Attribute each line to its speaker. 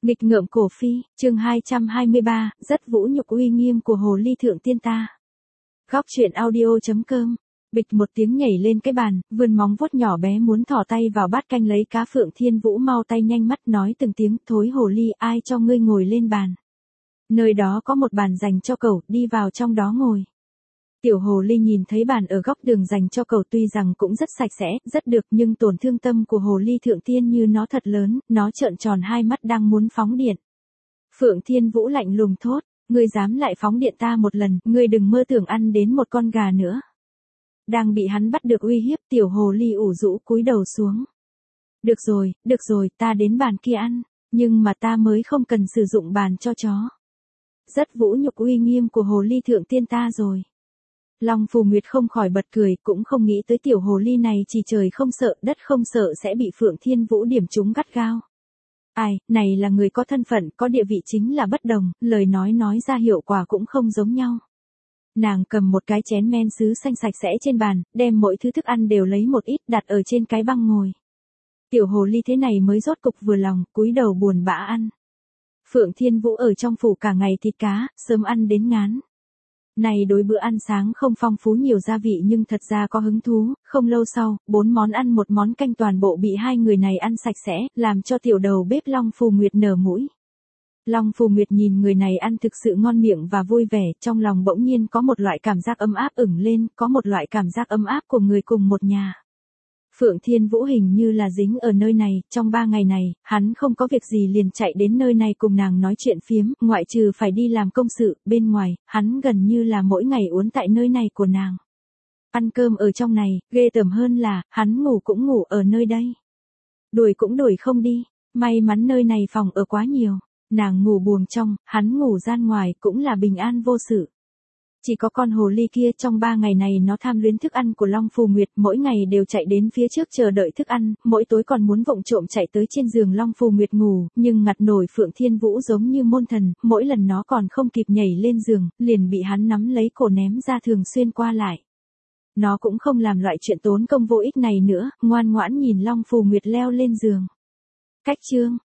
Speaker 1: Nghịch ngợm cổ phi, chương 223, rất vũ nhục uy nghiêm của hồ ly thượng tiên ta. Góc truyện audio.com. Bịch một tiếng nhảy lên cái bàn, vươn móng vuốt nhỏ bé muốn thò tay vào bát canh lấy cá. Phượng Thiên Vũ mau tay nhanh mắt nói từng tiếng, thối hồ ly, ai cho ngươi ngồi lên bàn. Nơi đó có một bàn dành cho cậu, đi vào trong đó ngồi. Tiểu hồ ly nhìn thấy bàn ở góc đường dành cho cậu tuy rằng cũng rất sạch sẽ, rất được, nhưng tổn thương tâm của hồ ly thượng tiên như nó thật lớn, nó trợn tròn hai mắt đang muốn phóng điện. Phượng Thiên Vũ lạnh lùng thốt, ngươi dám lại phóng điện ta một lần, ngươi đừng mơ tưởng ăn đến một con gà nữa. Đang bị hắn bắt được uy hiếp, tiểu hồ ly ủ rũ cúi đầu xuống. Được rồi, ta đến bàn kia ăn, nhưng mà ta mới không cần sử dụng bàn cho chó. Rất vũ nhục uy nghiêm của hồ ly thượng tiên ta rồi. Long Phù Nguyệt không khỏi bật cười, cũng không nghĩ tới tiểu hồ ly này chỉ trời không sợ, đất không sợ sẽ bị Phượng Thiên Vũ điểm trúng gắt gao. Ai, này là người có thân phận, có địa vị chính là bất đồng, lời nói ra hiệu quả cũng không giống nhau. Nàng cầm một cái chén men sứ xanh sạch sẽ trên bàn, đem mỗi thứ thức ăn đều lấy một ít đặt ở trên cái băng ngồi. Tiểu hồ ly thế này mới rốt cục vừa lòng, cúi đầu buồn bã ăn. Phượng Thiên Vũ ở trong phủ cả ngày thịt cá, sớm ăn đến ngán. Này đối bữa ăn sáng không phong phú nhiều gia vị nhưng thật ra có hứng thú, không lâu sau, 4 món ăn một món canh toàn bộ bị hai người này ăn sạch sẽ, làm cho tiểu đầu bếp Long Phù Nguyệt nở mũi. Long Phù Nguyệt nhìn người này ăn thực sự ngon miệng và vui vẻ, trong lòng bỗng nhiên có một loại cảm giác ấm áp ửng lên, có một loại cảm giác ấm áp của người cùng một nhà. Phượng Thiên Vũ hình như là dính ở nơi này, trong 3 ngày này, hắn không có việc gì liền chạy đến nơi này cùng nàng nói chuyện phiếm, ngoại trừ phải đi làm công sự, bên ngoài, hắn gần như là mỗi ngày uốn tại nơi này của nàng. Ăn cơm ở trong này, ghê tởm hơn là, hắn ngủ cũng ngủ ở nơi đây. Đuổi cũng đuổi không đi, may mắn nơi này phòng ở quá nhiều, nàng ngủ buồng trong, hắn ngủ gian ngoài cũng là bình an vô sự. Chỉ có con hồ ly kia trong 3 ngày này nó tham luyến thức ăn của Long Phù Nguyệt, mỗi ngày đều chạy đến phía trước chờ đợi thức ăn, mỗi tối còn muốn vụng trộm chạy tới trên giường Long Phù Nguyệt ngủ, nhưng ngặt nổi Phượng Thiên Vũ giống như môn thần, mỗi lần nó còn không kịp nhảy lên giường, liền bị hắn nắm lấy cổ ném ra thường xuyên qua lại. Nó cũng không làm loại chuyện tốn công vô ích này nữa, ngoan ngoãn nhìn Long Phù Nguyệt leo lên giường. Cách chương